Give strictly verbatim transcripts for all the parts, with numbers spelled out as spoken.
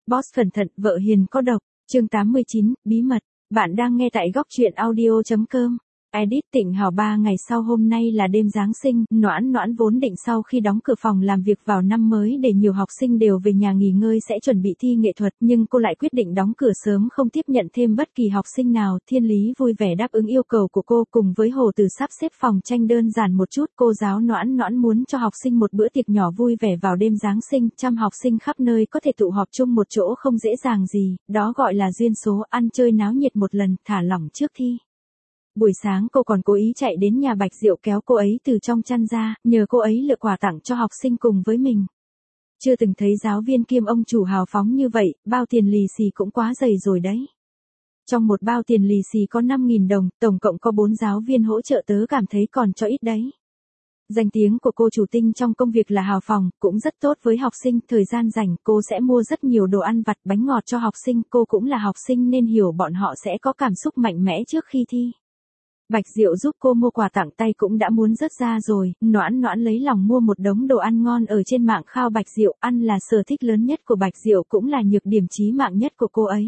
Boss cẩn thận, vợ hiền có độc. Chương tám mươi chín, bí mật. Bạn đang nghe tại góc truyện audio chấm com. Edit Tịnh Hảo. Ba ngày sau hôm nay là đêm Giáng sinh, Noãn Noãn vốn định sau khi đóng cửa phòng làm việc vào năm mới để nhiều học sinh đều về nhà nghỉ ngơi sẽ chuẩn bị thi nghệ thuật, nhưng cô lại quyết định đóng cửa sớm không tiếp nhận thêm bất kỳ học sinh nào. Thiên Lý vui vẻ đáp ứng yêu cầu của cô, cùng với Hồ Từ sắp xếp phòng tranh đơn giản một chút. Cô giáo Noãn Noãn muốn cho học sinh một bữa tiệc nhỏ vui vẻ vào đêm Giáng sinh, trăm học sinh khắp nơi có thể tụ họp chung một chỗ không dễ dàng gì, đó gọi là duyên số, ăn chơi náo nhiệt một lần, thả lỏng trước thi. Buổi sáng cô còn cố ý chạy đến nhà Bạch Diệu kéo cô ấy từ trong chăn ra, nhờ cô ấy lựa quà tặng cho học sinh cùng với mình. Chưa từng thấy giáo viên kiêm ông chủ hào phóng như vậy, bao tiền lì xì cũng quá dày rồi đấy. Trong một bao tiền lì xì có năm nghìn đồng, tổng cộng có bốn giáo viên hỗ trợ, tớ cảm thấy còn cho ít đấy. Danh tiếng của cô chủ Tinh trong công việc là hào phóng, cũng rất tốt với học sinh, thời gian rảnh cô sẽ mua rất nhiều đồ ăn vặt, bánh ngọt cho học sinh, cô cũng là học sinh nên hiểu bọn họ sẽ có cảm xúc mạnh mẽ trước khi thi. Bạch Diệu giúp cô mua quà tặng tay cũng đã muốn rớt ra rồi, Noãn Noãn lấy lòng mua một đống đồ ăn ngon ở trên mạng khao Bạch Diệu, ăn là sở thích lớn nhất của Bạch Diệu cũng là nhược điểm chí mạng nhất của cô ấy.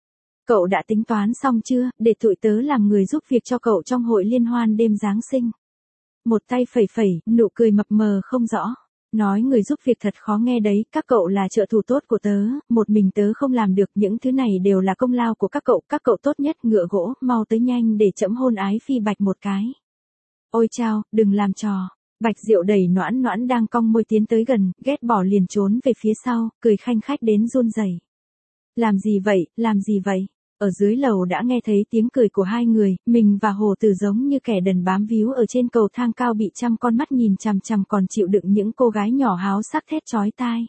Cậu đã tính toán xong chưa, để tụi tớ làm người giúp việc cho cậu trong hội liên hoan đêm Giáng sinh. Một tay phẩy phẩy, nụ cười mập mờ không rõ. Nói người giúp việc thật khó nghe đấy, các cậu là trợ thủ tốt của tớ, một mình tớ không làm được, những thứ này đều là công lao của các cậu, các cậu tốt nhất, ngựa gỗ, mau tới nhanh để trẫm hôn ái Phi Bạch một cái. Ôi chao, đừng làm trò. Bạch Diệu đẩy Noãn Noãn đang cong môi tiến tới gần, ghét bỏ liền trốn về phía sau, cười khanh khách đến run rẩy. Làm gì vậy, làm gì vậy? Ở dưới lầu đã nghe thấy tiếng cười của hai người, mình và Hồ Tử giống như kẻ đần bám víu ở trên cầu thang cao bị trăm con mắt nhìn chằm chằm, còn chịu đựng những cô gái nhỏ háo sắc thét chói tai.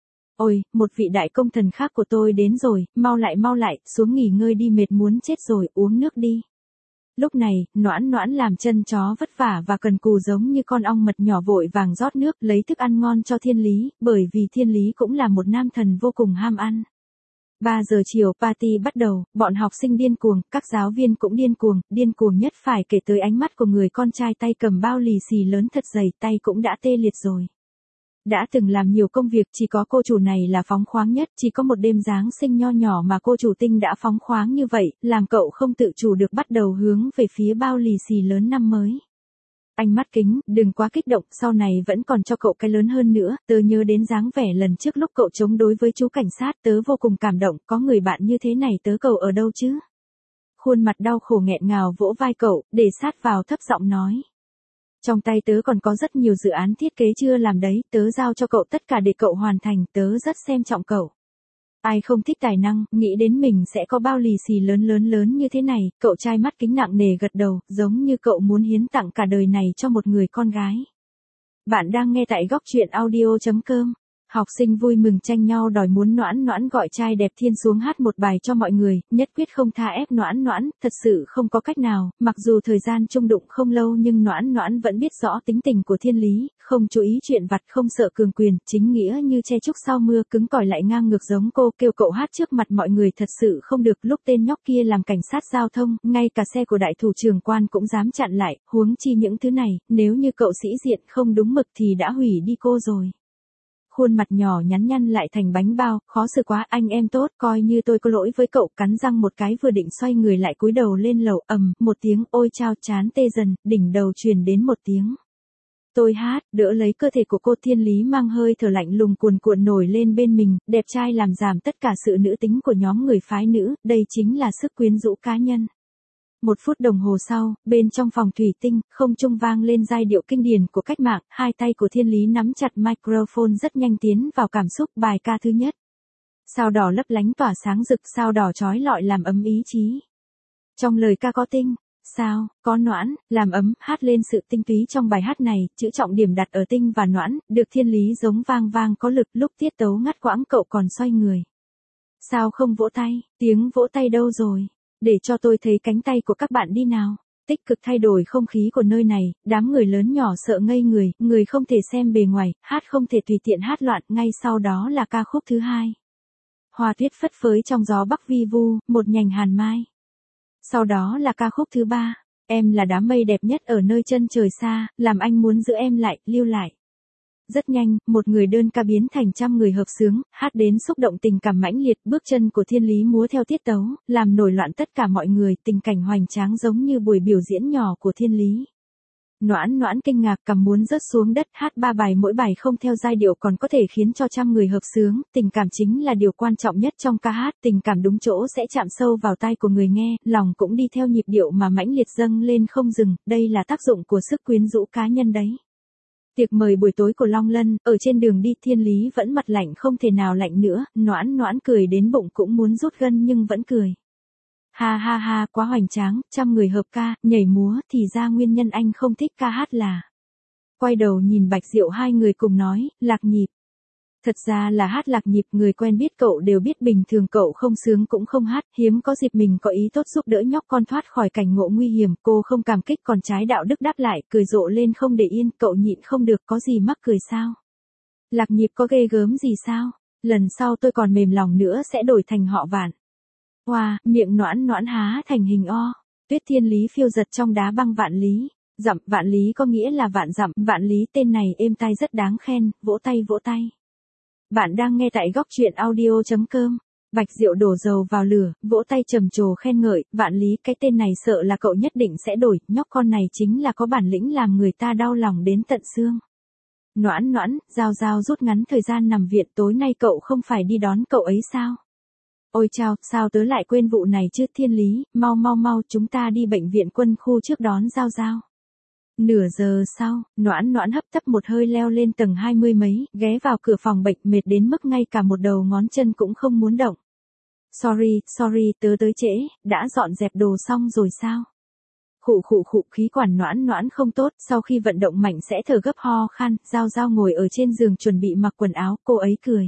Ôi, một vị đại công thần khác của tôi đến rồi, mau lại mau lại, xuống nghỉ ngơi đi, mệt muốn chết rồi, uống nước đi. Lúc này, Noãn Noãn làm chân chó vất vả và cần cù giống như con ong mật nhỏ vội vàng rót nước lấy thức ăn ngon cho Thiên Lý, bởi vì Thiên Lý cũng là một nam thần vô cùng ham ăn. ba giờ chiều, party bắt đầu, bọn học sinh điên cuồng, các giáo viên cũng điên cuồng, điên cuồng nhất phải kể tới ánh mắt của người con trai tay cầm bao lì xì lớn thật dày, tay cũng đã tê liệt rồi. Đã từng làm nhiều công việc, chỉ có cô chủ này là phóng khoáng nhất, chỉ có một đêm Giáng sinh nho nhỏ mà cô chủ Tinh đã phóng khoáng như vậy, làm cậu không tự chủ được bắt đầu hướng về phía bao lì xì lớn năm mới. Anh mắt kính, đừng quá kích động, sau này vẫn còn cho cậu cái lớn hơn nữa, tớ nhớ đến dáng vẻ lần trước lúc cậu chống đối với chú cảnh sát, tớ vô cùng cảm động, có người bạn như thế này tớ cầu ở đâu chứ? Khuôn mặt đau khổ nghẹn ngào vỗ vai cậu, để sát vào thấp giọng nói. Trong tay tớ còn có rất nhiều dự án thiết kế chưa làm đấy, tớ giao cho cậu tất cả để cậu hoàn thành, tớ rất xem trọng cậu. Ai không thích tài năng, nghĩ đến mình sẽ có bao lì xì lớn lớn lớn như thế này, cậu trai mắt kính nặng nề gật đầu, giống như cậu muốn hiến tặng cả đời này cho một người con gái. Bạn đang nghe tại góc truyện audio chấm com. Học sinh vui mừng tranh nhau đòi muốn Noãn Noãn gọi trai đẹp Thiên xuống hát một bài cho mọi người, nhất quyết không tha ép Noãn Noãn, thật sự không có cách nào, mặc dù thời gian chung đụng không lâu nhưng Noãn Noãn vẫn biết rõ tính tình của Thiên Lý, không chú ý chuyện vặt, không sợ cường quyền, chính nghĩa như che trúc sau mưa, cứng cỏi lại ngang ngược giống cô, kêu cậu hát trước mặt mọi người thật sự không được. Lúc tên nhóc kia làm cảnh sát giao thông, ngay cả xe của đại thủ trưởng quan cũng dám chặn lại, huống chi những thứ này, nếu như cậu sĩ diện không đúng mực thì đã hủy đi cô rồi. Khuôn mặt nhỏ nhắn nhăn lại thành bánh bao, khó xử quá, anh em tốt, coi như tôi có lỗi với cậu, cắn răng một cái vừa định xoay người lại cúi đầu lên lầu, ầm, một tiếng, ôi chao, chán tê dần, đỉnh đầu truyền đến một tiếng. Tôi hát, đỡ lấy cơ thể của cô. Thiên Lý mang hơi thở lạnh lùng cuồn cuộn nổi lên bên mình, đẹp trai làm giảm tất cả sự nữ tính của nhóm người phái nữ, đây chính là sức quyến rũ cá nhân. Một phút đồng hồ sau, bên trong phòng thủy tinh, không trung vang lên giai điệu kinh điển của cách mạng, hai tay của Thiên Lý nắm chặt microphone rất nhanh tiến vào cảm xúc, bài ca thứ nhất. Sao đỏ lấp lánh tỏa sáng rực, sao đỏ chói lọi làm ấm ý chí. Trong lời ca có tinh, sao, có noãn, làm ấm, hát lên sự tinh túy trong bài hát này, chữ trọng điểm đặt ở tinh và noãn, được Thiên Lý giống vang vang có lực, lúc tiết tấu ngắt quãng cậu còn xoay người. Sao không vỗ tay, tiếng vỗ tay đâu rồi? Để cho tôi thấy cánh tay của các bạn đi nào. Tích cực thay đổi không khí của nơi này, đám người lớn nhỏ sợ ngây người, người không thể xem bề ngoài, hát không thể tùy tiện hát loạn, ngay sau đó là ca khúc thứ hai. Hoa tuyết phất phới trong gió bắc vi vu, một nhành hàn mai. Sau đó là ca khúc thứ ba, em là đám mây đẹp nhất ở nơi chân trời xa, làm anh muốn giữ em lại, lưu lại. Rất nhanh, một người đơn ca biến thành trăm người hợp xướng, hát đến xúc động tình cảm mãnh liệt, bước chân của Thiên Lý múa theo tiết tấu, làm nổi loạn tất cả mọi người, tình cảnh hoành tráng giống như buổi biểu diễn nhỏ của Thiên Lý. Noãn Noãn kinh ngạc cầm muốn rớt xuống đất, hát ba bài mỗi bài không theo giai điệu còn có thể khiến cho trăm người hợp xướng, tình cảm chính là điều quan trọng nhất trong ca hát, tình cảm đúng chỗ sẽ chạm sâu vào tai của người nghe, lòng cũng đi theo nhịp điệu mà mãnh liệt dâng lên không dừng, đây là tác dụng của sức quyến rũ cá nhân đấy. Tiệc mời buổi tối của Long Lân, ở trên đường đi Thiên Lý vẫn mặt lạnh không thể nào lạnh nữa, Noãn Noãn cười đến bụng cũng muốn rút gân nhưng vẫn cười. Ha ha ha, quá hoành tráng, trăm người hợp ca, nhảy múa, thì ra nguyên nhân anh không thích ca hát là. Quay đầu nhìn Bạch Diệu hai người cùng nói, lạc nhịp. Thật ra là hát lạc nhịp, người quen biết cậu đều biết bình thường cậu không sướng cũng không hát, hiếm có dịp mình có ý tốt giúp đỡ nhóc con thoát khỏi cảnh ngộ nguy hiểm, cô không cảm kích còn trái đạo đức đáp lại, cười rộ lên không để yên, cậu nhịn không được, có gì mắc cười sao? Lạc nhịp có ghê gớm gì sao? Lần sau tôi còn mềm lòng nữa sẽ đổi thành họ Vạn. Hoa, wow, miệng Noãn Noãn há thành hình o. Tuyết Thiên Lý phiêu giật trong đá băng Vạn Lý. Dặm, Vạn Lý có nghĩa là vạn dặm, Vạn Lý tên này êm tai rất đáng khen, vỗ tay vỗ tay. Bạn đang nghe tại góc truyện audio chấm com. Bạch Diệu đổ dầu vào lửa, vỗ tay trầm trồ khen ngợi, Vạn Lý cái tên này sợ là cậu nhất định sẽ đổi, nhóc con này chính là có bản lĩnh làm người ta đau lòng đến tận xương. Noãn Noãn, Giao Giao rút ngắn thời gian nằm viện, tối nay cậu không phải đi đón cậu ấy sao? Ôi chao, sao tớ lại quên vụ này chứ? Thiên Lý, mau mau mau chúng ta đi bệnh viện quân khu trước đón Giao Giao. Nửa giờ sau, Noãn Noãn hấp tấp một hơi leo lên tầng hai mươi mấy, ghé vào cửa phòng bệnh mệt đến mức ngay cả một đầu ngón chân cũng không muốn động. Sorry, sorry, tớ tới trễ, đã dọn dẹp đồ xong rồi sao? Khụ khụ khụ, khí quản Noãn Noãn không tốt, sau khi vận động mạnh sẽ thở gấp ho khan, Giao Giao ngồi ở trên giường chuẩn bị mặc quần áo, cô ấy cười.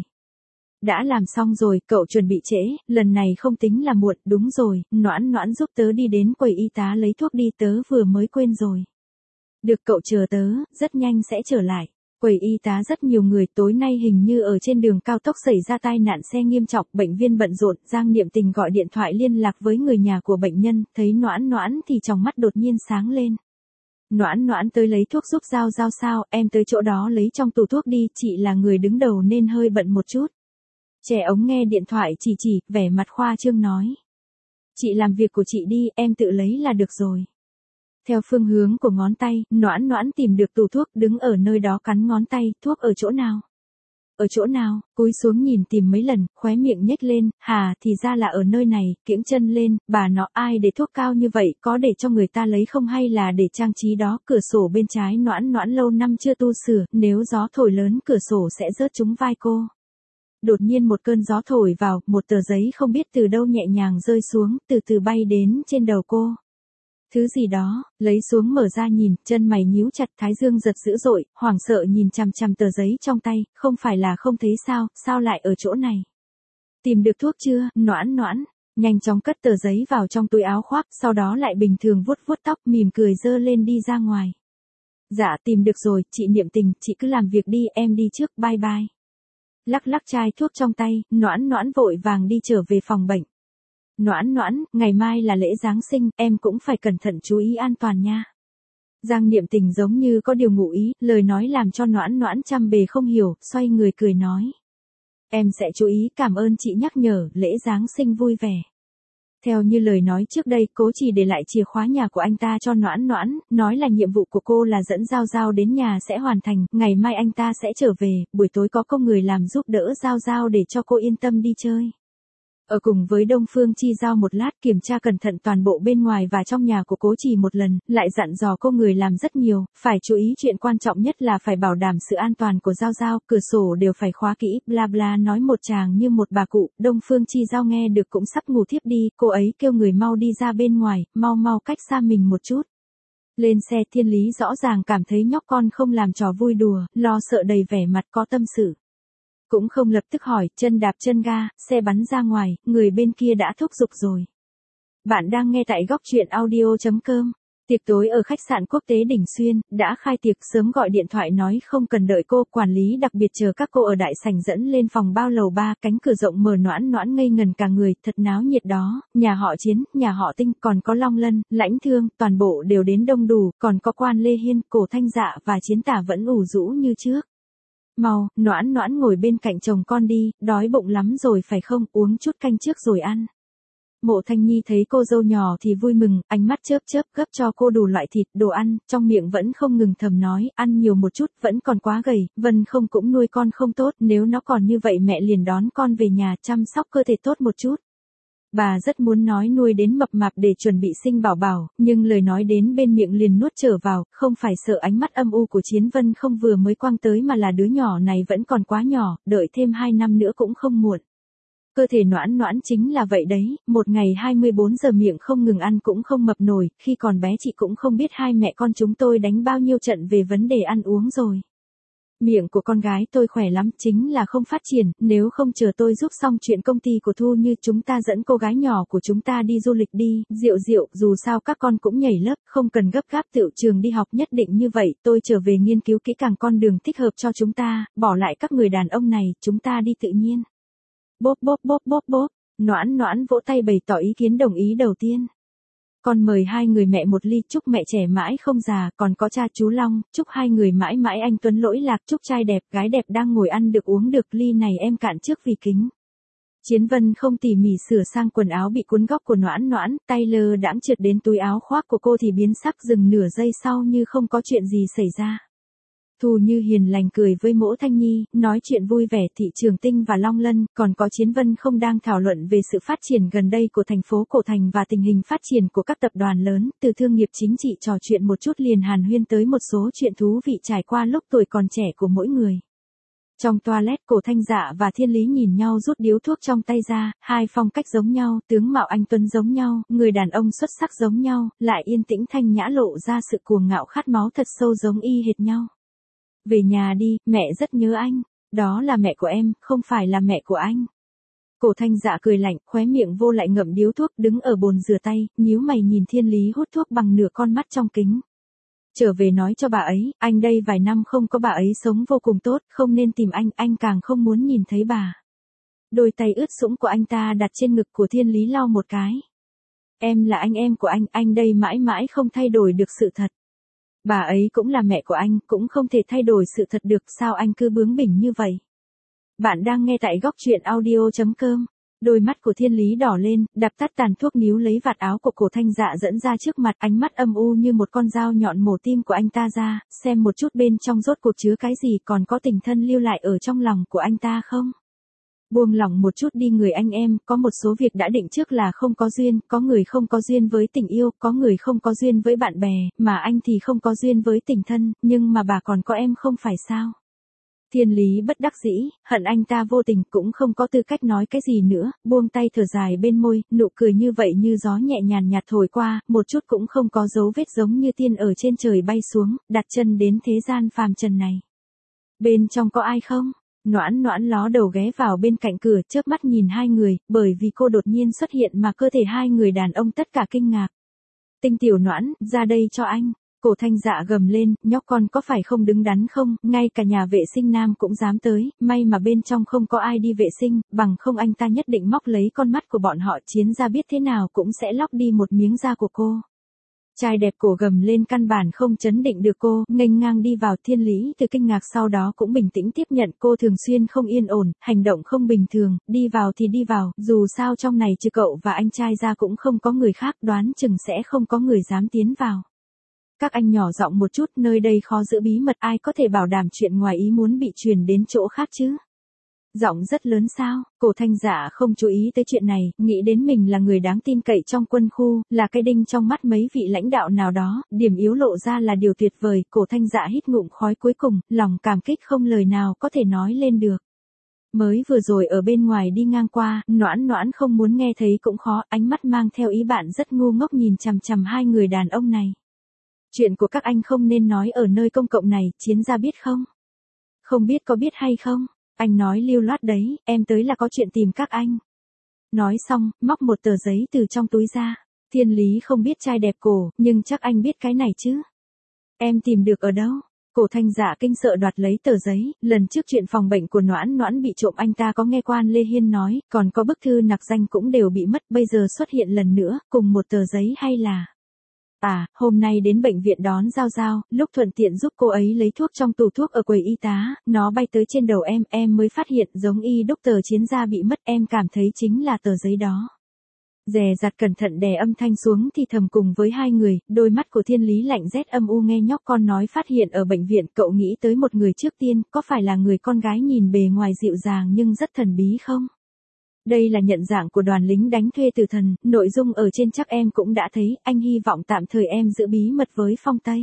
Đã làm xong rồi, cậu chuẩn bị trễ, lần này không tính là muộn, đúng rồi, Noãn Noãn giúp tớ đi đến quầy y tá lấy thuốc đi, tớ vừa mới quên rồi. Được, cậu chờ tớ, rất nhanh sẽ trở lại. Quầy y tá rất nhiều người, tối nay hình như ở trên đường cao tốc xảy ra tai nạn xe nghiêm trọng, bệnh viên bận rộn, Giang Niệm Tình gọi điện thoại liên lạc với người nhà của bệnh nhân, thấy Noãn Noãn thì trong mắt đột nhiên sáng lên. Noãn Noãn tới lấy thuốc giúp Giao Giao sao, em tới chỗ đó lấy trong tủ thuốc đi, chị là người đứng đầu nên hơi bận một chút. Trẻ ống nghe điện thoại chỉ chỉ, vẻ mặt khoa trương nói. Chị làm việc của chị đi, em tự lấy là được rồi. Theo phương hướng của ngón tay, Noãn Noãn tìm được tủ thuốc, đứng ở nơi đó cắn ngón tay, thuốc ở chỗ nào? Ở chỗ nào? Cúi xuống nhìn tìm mấy lần, khóe miệng nhếch lên, hà, thì ra là ở nơi này, kiễng chân lên, bà nó ai để thuốc cao như vậy, có để cho người ta lấy không hay là để trang trí đó, cửa sổ bên trái Noãn Noãn lâu năm chưa tu sửa, nếu gió thổi lớn cửa sổ sẽ rớt trúng vai cô. Đột nhiên một cơn gió thổi vào, một tờ giấy không biết từ đâu nhẹ nhàng rơi xuống, từ từ bay đến trên đầu cô. Thứ gì đó, lấy xuống mở ra nhìn, chân mày nhíu chặt, thái dương giật dữ dội, hoảng sợ nhìn chằm chằm tờ giấy trong tay, không phải là không thấy sao, sao lại ở chỗ này? Tìm được thuốc chưa? Noãn Noãn, nhanh chóng cất tờ giấy vào trong túi áo khoác, sau đó lại bình thường vuốt vuốt tóc, mỉm cười dơ lên đi ra ngoài. Dạ tìm được rồi, chị Niệm Tình, chị cứ làm việc đi, em đi trước, bye bye. Lắc lắc chai thuốc trong tay, Noãn Noãn vội vàng đi trở về phòng bệnh. Noãn Noãn, ngày mai là lễ Giáng sinh, em cũng phải cẩn thận chú ý an toàn nha. Giang Niệm Tình giống như có điều ngụ ý, lời nói làm cho Noãn Noãn trăm bề không hiểu, xoay người cười nói. Em sẽ chú ý, cảm ơn chị nhắc nhở, lễ Giáng sinh vui vẻ. Theo như lời nói trước đây, Cố chỉ để lại chìa khóa nhà của anh ta cho Noãn Noãn, nói là nhiệm vụ của cô là dẫn Giao Giao đến nhà sẽ hoàn thành, ngày mai anh ta sẽ trở về, buổi tối có công người làm giúp đỡ Giao Giao để cho cô yên tâm đi chơi. Ở cùng với Đông Phương Chi Giao một lát, kiểm tra cẩn thận toàn bộ bên ngoài và trong nhà của Cố Chỉ một lần, lại dặn dò cô người làm rất nhiều, phải chú ý chuyện quan trọng nhất là phải bảo đảm sự an toàn của Giao Giao, cửa sổ đều phải khóa kỹ, bla bla nói một tràng như một bà cụ. Đông Phương Chi Giao nghe được cũng sắp ngủ thiếp đi, cô ấy kêu người mau đi ra bên ngoài, mau mau cách xa mình một chút. Lên xe, Thiên Lý rõ ràng cảm thấy nhóc con không làm trò vui đùa, lo sợ đầy vẻ mặt có tâm sự. Cũng không lập tức hỏi, chân đạp chân ga, xe bắn ra ngoài, người bên kia đã thúc giục rồi. Bạn đang nghe tại góc truyện audio chấm com. Tiệc tối ở khách sạn quốc tế Đỉnh Xuyên, đã khai tiệc, sớm gọi điện thoại nói không cần đợi cô, quản lý đặc biệt chờ các cô ở đại sảnh dẫn lên phòng bao lầu ba, cánh cửa rộng mở, Noãn Noãn ngây ngần cả người, thật náo nhiệt đó, nhà họ Chiến, nhà họ Tinh, còn có Long Lân, Lãnh Thương, toàn bộ đều đến đông đủ, còn có Quan Lê Hiên, Cổ Thanh Dạ và Chiến Tả vẫn ủ rũ như trước. Mau, Noãn Noãn ngồi bên cạnh chồng con đi, đói bụng lắm rồi phải không, uống chút canh trước rồi ăn. Mộ Thanh Nhi thấy cô dâu nhỏ thì vui mừng, ánh mắt chớp chớp gấp cho cô đủ loại thịt, đồ ăn, trong miệng vẫn không ngừng thầm nói, ăn nhiều một chút, vẫn còn quá gầy, Vân không cũng nuôi con không tốt, nếu nó còn như vậy mẹ liền đón con về nhà chăm sóc cơ thể tốt một chút. Bà rất muốn nói nuôi đến mập mạp để chuẩn bị sinh bảo bảo, nhưng lời nói đến bên miệng liền nuốt trở vào, không phải sợ ánh mắt âm u của Chiến Vân không vừa mới quăng tới mà là đứa nhỏ này vẫn còn quá nhỏ, đợi thêm hai năm nữa cũng không muộn. Cơ thể Noãn Noãn chính là vậy đấy, một ngày hai mươi bốn giờ miệng không ngừng ăn cũng không mập nổi, khi còn bé chị cũng không biết hai mẹ con chúng tôi đánh bao nhiêu trận về vấn đề ăn uống rồi. Miệng của con gái tôi khỏe lắm, chính là không phát triển, nếu không chờ tôi giúp xong chuyện công ty của Thu Như chúng ta dẫn cô gái nhỏ của chúng ta đi du lịch đi, Diệu Diệu, dù sao các con cũng nhảy lớp, không cần gấp gáp tự trường đi học nhất định như vậy, tôi trở về nghiên cứu kỹ càng con đường thích hợp cho chúng ta, bỏ lại các người đàn ông này, chúng ta đi tự nhiên. Bốp bốp bốp bốp bốp, Noãn Noãn vỗ tay bày tỏ ý kiến đồng ý đầu tiên. Con mời hai người mẹ một ly, chúc mẹ trẻ mãi không già, còn có cha chú Long, chúc hai người mãi mãi anh tuấn lỗi lạc, chúc trai đẹp, gái đẹp đang ngồi ăn được uống được, ly này em cạn trước vì kính. Chiến Vân không tỉ mỉ sửa sang quần áo bị cuốn góc của Noãn Noãn, tay lơ đãng trượt đến túi áo khoác của cô thì biến sắc, dừng nửa giây sau như không có chuyện gì xảy ra. Thu Như hiền lành cười với Mỗ Thanh Nhi, nói chuyện vui vẻ, Thị Trường Tinh và Long Lân, còn có Chiến Vân không đang thảo luận về sự phát triển gần đây của thành phố Cổ Thành và tình hình phát triển của các tập đoàn lớn, từ thương nghiệp chính trị trò chuyện một chút liền hàn huyên tới một số chuyện thú vị trải qua lúc tuổi còn trẻ của mỗi người. Trong toilet, Cổ Thanh Dạ và Thiên Lý nhìn nhau rút điếu thuốc trong tay ra, hai phong cách giống nhau, tướng mạo anh tuấn giống nhau, người đàn ông xuất sắc giống nhau, lại yên tĩnh thanh nhã lộ ra sự cuồng ngạo khát máu thật sâu giống y hệt nhau. Về nhà đi, mẹ rất nhớ anh. Đó là mẹ của em, không phải là mẹ của anh. Cổ Thanh Dạ cười lạnh, khóe miệng vô lại ngậm điếu thuốc, đứng ở bồn rửa tay, nhíu mày nhìn Thiên Lý hút thuốc bằng nửa con mắt trong kính. Trở về nói cho bà ấy, anh đây vài năm không có bà ấy sống vô cùng tốt, không nên tìm anh, anh càng không muốn nhìn thấy bà. Đôi tay ướt sũng của anh ta đặt trên ngực của Thiên Lý lau một cái. Em là anh em của anh, anh đây mãi mãi không thay đổi được sự thật. Bà ấy cũng là mẹ của anh, cũng không thể thay đổi sự thật được, sao anh cứ bướng bỉnh như vậy? Bạn đang nghe tại góc truyện audio chấm com. Đôi mắt của Thiên Lý đỏ lên, đạp tắt tàn thuốc, níu lấy vạt áo của Cổ Thanh Dạ dẫn ra trước mặt, ánh mắt âm u như một con dao nhọn mổ tim của anh ta ra, xem một chút bên trong rốt cuộc chứa cái gì, còn có tình thân lưu lại ở trong lòng của anh ta không? Buông lỏng một chút đi người anh em, có một số việc đã định trước là không có duyên, có người không có duyên với tình yêu, có người không có duyên với bạn bè, mà anh thì không có duyên với tình thân, nhưng mà bà còn có em không phải sao? Thiên Lý bất đắc dĩ, hận anh ta vô tình, cũng không có tư cách nói cái gì nữa, buông tay thở dài bên môi, nụ cười như vậy như gió nhẹ nhàn nhạt thổi qua, một chút cũng không có dấu vết, giống như tiên ở trên trời bay xuống, đặt chân đến thế gian phàm trần này. Bên trong có ai không? Noãn Noãn ló đầu ghé vào bên cạnh cửa, chớp mắt nhìn hai người, bởi vì cô đột nhiên xuất hiện mà cơ thể hai người đàn ông tất cả kinh ngạc. Tinh Tiểu Noãn, ra đây cho anh. Cổ Thanh Dạ gầm lên, nhóc con có phải không đứng đắn không, ngay cả nhà vệ sinh nam cũng dám tới, may mà bên trong không có ai đi vệ sinh, bằng không anh ta nhất định móc lấy con mắt của bọn họ, Chiến ra biết thế nào cũng sẽ lóc đi một miếng da của cô. Trai đẹp cổ gầm lên căn bản không chấn định được cô, nghênh ngang đi vào. Thiên Lý từ kinh ngạc sau đó cũng bình tĩnh tiếp nhận cô thường xuyên không yên ổn, hành động không bình thường, đi vào thì đi vào, dù sao trong này trừ cậu và anh trai ra cũng không có người khác, đoán chừng sẽ không có người dám tiến vào. Các anh nhỏ giọng một chút, nơi đây khó giữ bí mật, ai có thể bảo đảm chuyện ngoài ý muốn bị truyền đến chỗ khác chứ? Giọng rất lớn sao? Cổ Thanh Dạ không chú ý tới chuyện này, nghĩ đến mình là người đáng tin cậy trong quân khu, là cái đinh trong mắt mấy vị lãnh đạo nào đó, điểm yếu lộ ra là điều tuyệt vời. Cổ Thanh Dạ hít ngụm khói cuối cùng, lòng cảm kích không lời nào có thể nói lên được. Mới vừa rồi ở bên ngoài đi ngang qua, Noãn Noãn không muốn nghe thấy cũng khó, ánh mắt mang theo ý bạn rất ngu ngốc nhìn chằm chằm hai người đàn ông này. Chuyện của các anh không nên nói ở nơi công cộng này, Chiến gia biết không? Không biết có biết hay không? Anh nói lưu loát đấy, em tới là có chuyện tìm các anh. Nói xong, móc một tờ giấy từ trong túi ra. Thiên Lý không biết trai đẹp cổ, nhưng chắc anh biết cái này chứ. Em tìm được ở đâu? Cổ Thanh Dạ kinh sợ đoạt lấy tờ giấy, lần trước chuyện phòng bệnh của Noãn Noãn bị trộm anh ta có nghe quan Lê Hiên nói, còn có bức thư nặc danh cũng đều bị mất, bây giờ xuất hiện lần nữa, cùng một tờ giấy hay là... À, hôm nay đến bệnh viện đón Giao Giao, lúc thuận tiện giúp cô ấy lấy thuốc trong tủ thuốc ở quầy y tá, nó bay tới trên đầu em, em mới phát hiện giống y đúc tờ chiến gia bị mất, em cảm thấy chính là tờ giấy đó. Dè dặt cẩn thận đè âm thanh xuống thì thầm cùng với hai người, đôi mắt của Thiên Lý lạnh rét âm u nghe nhóc con nói phát hiện ở bệnh viện, cậu nghĩ tới một người trước tiên, có phải là người con gái nhìn bề ngoài dịu dàng nhưng rất thần bí không? Đây là nhận dạng của đoàn lính đánh thuê tử thần, nội dung ở trên chắc em cũng đã thấy, anh hy vọng tạm thời em giữ bí mật với Phong Tây.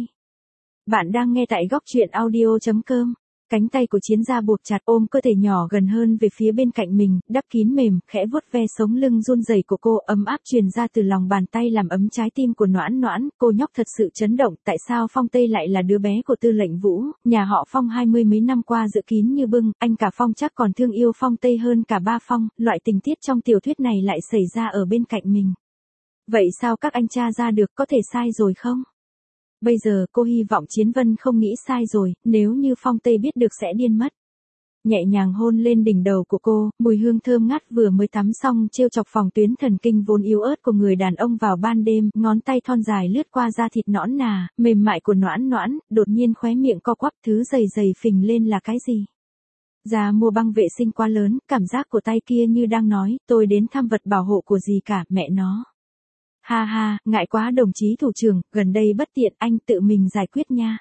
Bạn đang nghe tại góc truyện audio chấm com. Cánh tay của Chiến gia buộc chặt ôm cơ thể nhỏ gần hơn về phía bên cạnh mình, đắp kín mềm, khẽ vuốt ve sống lưng run rẩy của cô, ấm áp truyền ra từ lòng bàn tay làm ấm trái tim của Noãn Noãn, cô nhóc thật sự chấn động, tại sao Phong Tây lại là đứa bé của Tư lệnh Vũ, nhà họ Phong hai mươi mấy năm qua giữ kín như bưng, anh cả Phong chắc còn thương yêu Phong Tây hơn cả ba Phong, loại tình tiết trong tiểu thuyết này lại xảy ra ở bên cạnh mình. Vậy sao các anh tra ra được, có thể sai rồi không? Bây giờ cô hy vọng Chiến Vân không nghĩ sai rồi, nếu như Phong Tây biết được sẽ điên mất. Nhẹ nhàng hôn lên đỉnh đầu của cô, mùi hương thơm ngát vừa mới tắm xong trêu chọc phòng tuyến thần kinh vốn yếu ớt của người đàn ông vào ban đêm, ngón tay thon dài lướt qua da thịt nõn nà, mềm mại của Noãn Noãn, đột nhiên khóe miệng co quắp, thứ dày dày phình lên là cái gì? Ra mua băng vệ sinh quá lớn, cảm giác của tay kia như đang nói, tôi đến thăm vật bảo hộ của gì cả, mẹ nó. Ha ha, ngại quá đồng chí thủ trưởng, gần đây bất tiện, anh tự mình giải quyết nha.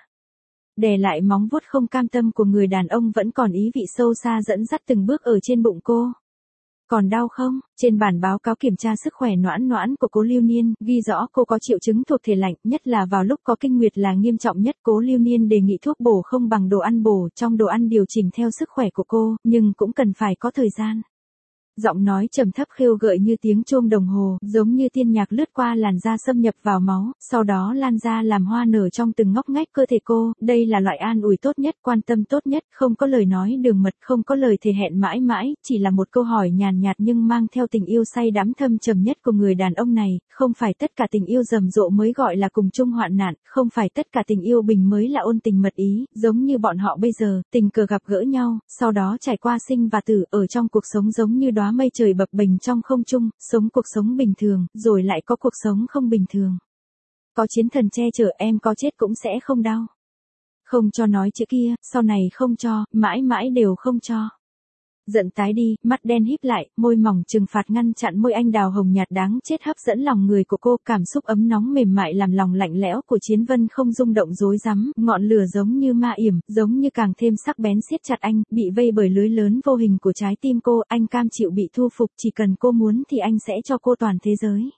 Đè lại móng vuốt không cam tâm của người đàn ông vẫn còn ý vị sâu xa dẫn dắt từng bước ở trên bụng cô. Còn đau không? Trên bản báo cáo kiểm tra sức khỏe Noãn Noãn của Cố Lưu Niên, ghi rõ cô có triệu chứng thuộc thể lạnh, nhất là vào lúc có kinh nguyệt là nghiêm trọng nhất. Cố Lưu Niên đề nghị thuốc bổ không bằng đồ ăn bổ, trong đồ ăn điều chỉnh theo sức khỏe của cô, nhưng cũng cần phải có thời gian. Giọng nói trầm thấp khêu gợi như tiếng chuông đồng hồ, giống như tiên nhạc lướt qua làn da xâm nhập vào máu, sau đó lan ra làm hoa nở trong từng ngóc ngách cơ thể cô, đây là loại an ủi tốt nhất, quan tâm tốt nhất, không có lời nói đường mật, không có lời thề hẹn mãi mãi, chỉ là một câu hỏi nhàn nhạt nhưng mang theo tình yêu say đắm thâm trầm nhất của người đàn ông này, không phải tất cả tình yêu rầm rộ mới gọi là cùng chung hoạn nạn, không phải tất cả tình yêu bình mới là ôn tình mật ý, giống như bọn họ bây giờ, tình cờ gặp gỡ nhau, sau đó trải qua sinh và tử, ở trong cuộc sống giống như đóa mây trời bập bềnh trong không trung, sống cuộc sống bình thường, rồi lại có cuộc sống không bình thường. Có chiến thần che chở em có chết cũng sẽ không đau. Không cho nói chữ kia, sau này không cho, mãi mãi đều không cho. Giận tái đi, mắt đen híp lại, môi mỏng trừng phạt ngăn chặn môi anh đào hồng nhạt đáng chết hấp dẫn lòng người của cô, cảm xúc ấm nóng mềm mại làm lòng lạnh lẽo của Chiến Vân không rung động rối rắm, ngọn lửa giống như ma yểm, giống như càng thêm sắc bén siết chặt anh, bị vây bởi lưới lớn vô hình của trái tim cô, anh cam chịu bị thu phục, chỉ cần cô muốn thì anh sẽ cho cô toàn thế giới.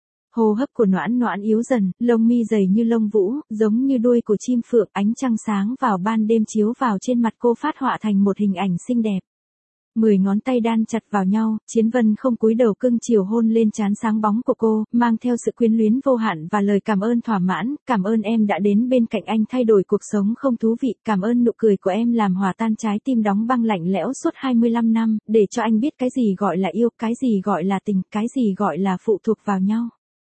Hô hấp của Noãn Noãn yếu dần, lông mi dày như lông vũ, giống như đuôi của chim phượng, ánh trăng sáng vào ban đêm chiếu vào trên mặt cô phát họa thành một hình ảnh xinh đẹp. Mười ngón tay đan chặt vào nhau, Chiến Vân không cúi đầu cưng chiều hôn lên trán sáng bóng của cô, mang theo sự quyến luyến vô hạn và lời cảm ơn thỏa mãn, cảm ơn em đã đến bên cạnh anh thay đổi cuộc sống không thú vị, cảm ơn nụ cười của em làm hòa tan trái tim đóng băng lạnh lẽo suốt hai mươi lăm năm, để cho anh biết cái gì gọi là yêu, cái gì gọi là tình, cái gì gọi là phụ thuộc vào nhau.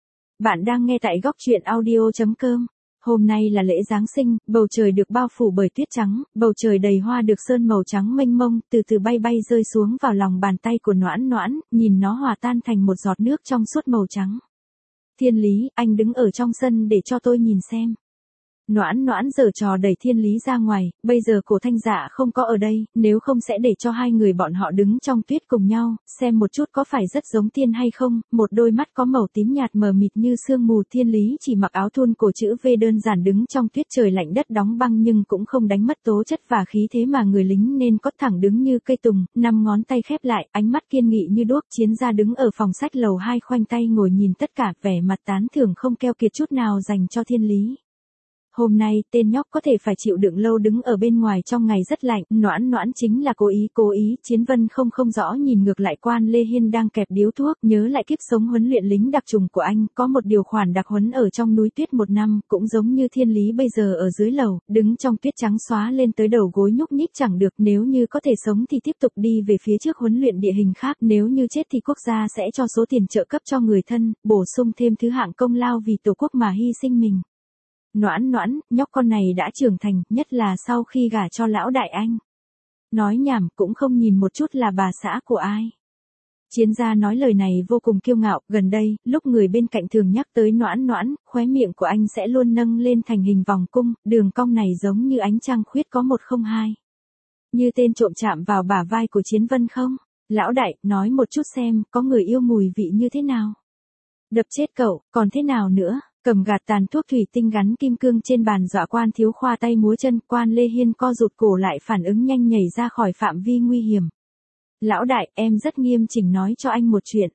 Bạn đang nghe tại góc truyện audio chấm com. Hôm nay là lễ Giáng sinh, bầu trời được bao phủ bởi tuyết trắng, bầu trời đầy hoa được sơn màu trắng mênh mông, từ từ bay bay rơi xuống vào lòng bàn tay của Noãn Noãn, nhìn nó hòa tan thành một giọt nước trong suốt màu trắng. Thiên Lý, anh đứng ở trong sân để cho tôi nhìn xem. Noãn Noãn giở trò đẩy Thiên Lý ra ngoài, bây giờ Cổ Thanh Dạ không có ở đây, nếu không sẽ để cho hai người bọn họ đứng trong tuyết cùng nhau, xem một chút có phải rất giống tiên hay không, một đôi mắt có màu tím nhạt mờ mịt như sương mù. Thiên Lý chỉ mặc áo thun cổ chữ V đơn giản đứng trong tuyết trời lạnh đất đóng băng nhưng cũng không đánh mất tố chất và khí thế mà người lính nên có, thẳng đứng như cây tùng, năm ngón tay khép lại, ánh mắt kiên nghị như đuốc. Chiến gia đứng ở phòng sách lầu hai khoanh tay ngồi nhìn tất cả, vẻ mặt tán thưởng không keo kiệt chút nào dành cho Thiên Lý. Hôm nay, tên nhóc có thể phải chịu đựng lâu đứng ở bên ngoài trong ngày rất lạnh, Noãn Noãn chính là cố ý, cố ý, Chiến Vân không không rõ nhìn ngược lại Quan Lê Hiên đang kẹp điếu thuốc, nhớ lại kiếp sống huấn luyện lính đặc trùng của anh, có một điều khoản đặc huấn ở trong núi tuyết một năm, cũng giống như Thiên Lý bây giờ ở dưới lầu, đứng trong tuyết trắng xóa lên tới đầu gối nhúc nhích chẳng được, nếu như có thể sống thì tiếp tục đi về phía trước huấn luyện địa hình khác, nếu như chết thì quốc gia sẽ cho số tiền trợ cấp cho người thân, bổ sung thêm thứ hạng công lao vì tổ quốc mà hy sinh mình. Noãn Noãn, nhóc con này đã trưởng thành, nhất là sau khi gả cho lão đại anh. Nói nhảm cũng không nhìn một chút là bà xã của ai. Chiến gia nói lời này vô cùng kiêu ngạo, gần đây, lúc người bên cạnh thường nhắc tới Noãn Noãn, khóe miệng của anh sẽ luôn nâng lên thành hình vòng cung, đường cong này giống như ánh trăng khuyết có một không hai. Như tên trộm chạm vào bả vai của Chiến Vân không? Lão đại, nói một chút xem, có người yêu mùi vị như thế nào? Đập chết cậu, còn thế nào nữa? Cầm gạt tàn thuốc thủy tinh gắn kim cương trên bàn dọa Quan Thiếu khoa tay múa chân, Quan Lê Hiên co rụt cổ lại phản ứng nhanh nhảy ra khỏi phạm vi nguy hiểm. Lão đại, em rất nghiêm chỉnh nói cho anh một chuyện.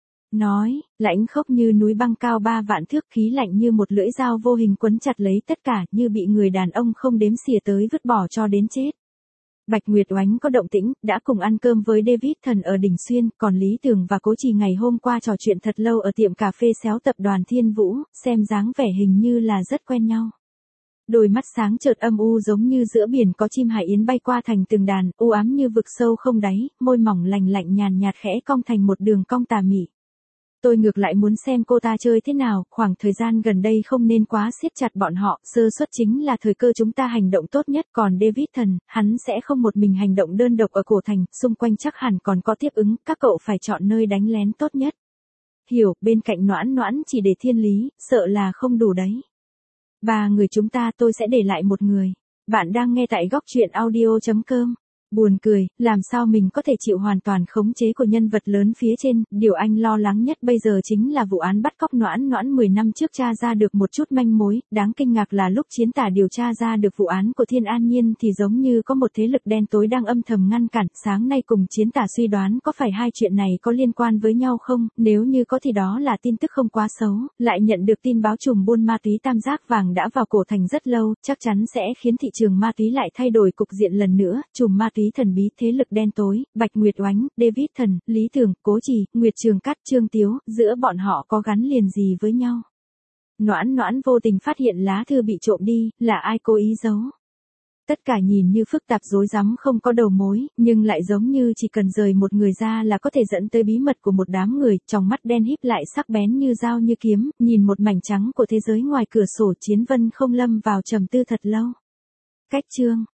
Nói, lãnh khốc như núi băng cao ba vạn thước, khí lạnh như một lưỡi dao vô hình quấn chặt lấy tất cả, như bị người đàn ông không đếm xỉa tới vứt bỏ cho đến chết. Bạch Nguyệt Oánh có động tĩnh, đã cùng ăn cơm với David Thần ở Đình Xuyên, còn Lý Tường và Cố Trì ngày hôm qua trò chuyện thật lâu ở tiệm cà phê xéo tập đoàn Thiên Vũ, xem dáng vẻ hình như là rất quen nhau. Đôi mắt sáng chợt âm u giống như giữa biển có chim hải yến bay qua thành từng đàn, u ám như vực sâu không đáy, môi mỏng lành lạnh nhàn nhạt khẽ cong thành một đường cong tà mị. Tôi ngược lại muốn xem cô ta chơi thế nào, khoảng thời gian gần đây không nên quá siết chặt bọn họ, sơ suất chính là thời cơ chúng ta hành động tốt nhất, còn David Thần, hắn sẽ không một mình hành động đơn độc ở cổ thành, xung quanh chắc hẳn còn có tiếp ứng, các cậu phải chọn nơi đánh lén tốt nhất. Hiểu, bên cạnh Noãn Noãn chỉ để Thiên Lý, sợ là không đủ đấy. Ba người chúng ta tôi sẽ để lại một người. Bạn đang nghe tại góc truyện audio chấm com. Buồn cười, làm sao mình có thể chịu hoàn toàn khống chế của nhân vật lớn phía trên, điều anh lo lắng nhất bây giờ chính là vụ án bắt cóc Noãn Noãn mười năm trước tra ra được một chút manh mối, đáng kinh ngạc là lúc Chiến Tả điều tra ra được vụ án của Thiên An Nhiên thì giống như có một thế lực đen tối đang âm thầm ngăn cản, sáng nay cùng Chiến Tả suy đoán có phải hai chuyện này có liên quan với nhau không, nếu như có thì đó là tin tức không quá xấu, lại nhận được tin báo trùm buôn ma túy Tam Giác Vàng đã vào cổ thành rất lâu, chắc chắn sẽ khiến thị trường ma túy lại thay đổi cục diện lần nữa, trùm ma túy thần bí thế lực đen tối, Bạch Nguyệt Oánh, David Thần, Lý Tường, Cố Trì, Nguyệt Trường Cát, Trương Tiếu, giữa bọn họ có gắn liền gì với nhau? Noãn Noãn vô tình phát hiện lá thư bị trộm đi, là ai cố ý giấu? Tất cả nhìn như phức tạp rối rắm không có đầu mối, nhưng lại giống như chỉ cần rời một người ra là có thể dẫn tới bí mật của một đám người, trong mắt đen híp lại sắc bén như dao như kiếm, nhìn một mảnh trắng của thế giới ngoài cửa sổ. Chiến Vân không lâm vào trầm tư thật lâu. Cách chương